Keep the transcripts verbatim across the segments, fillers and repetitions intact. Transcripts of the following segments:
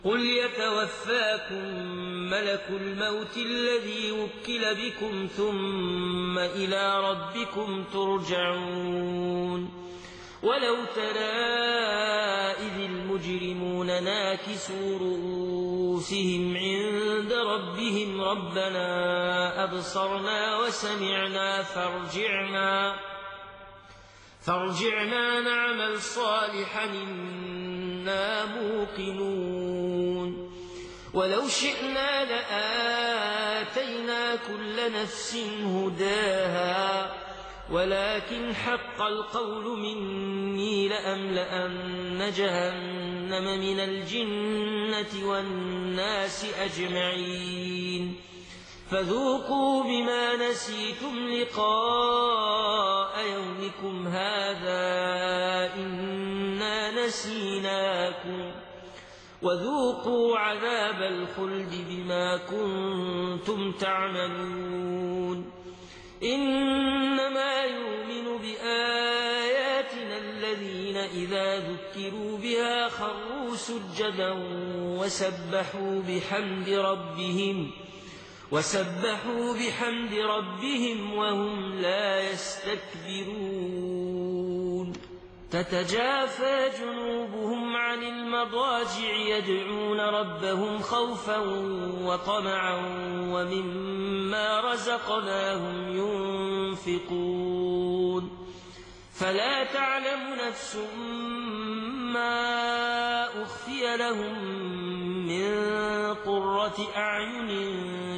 قل يتوفاكم ملك الموت الذي وكل بكم ثم إلى ربكم ترجعون ولو ترى إذ المجرمون ناكسوا رؤوسهم عند ربهم ربنا أبصرنا وسمعنا فارجعنا فارجعنا نعمل صالحا إنا موقنون ولو شئنا لآتينا كل نفس هداها ولكن حق القول مني لأملأن جهنم من الجنة والناس أجمعين فذوقوا بما نسيتم لقاء يومكم هذا إنا نسيناكم وذوقوا عذاب الخلد بما كنتم تعملون إنما يؤمن بآياتنا الذين إذا ذكروا بها خروا سجدا وسبحوا بحمد ربهم وسبحوا بحمد ربهم وهم لا يستكبرون تتجافى جنوبهم عن المضاجع يدعون ربهم خوفا وطمعا ومما رزقناهم ينفقون فلا تعلم نفس ما أخفي لهم من قرة أعين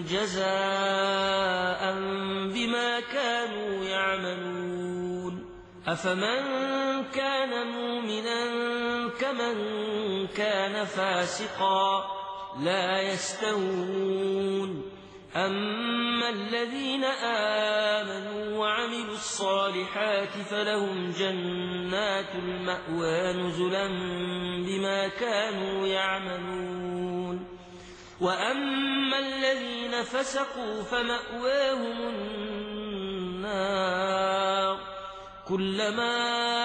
جزاء بما كانوا يعملون أفمن كان مؤمنا كمن كان فاسقا لا يستوون أما الذين آمنوا وعملوا الصالحات فلهم جنات المأوى نزلا بما كانوا يعملون وأما الذين فسقوا فمأواهم النار كلما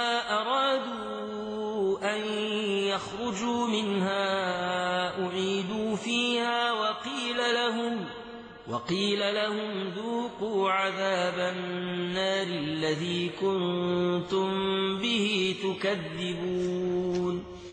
أرادوا أن يخرجوا منها أعيدوا فيها وقيل لهم وقيل لهم ذوقوا عذاب النار الذي كنتم به تكذبون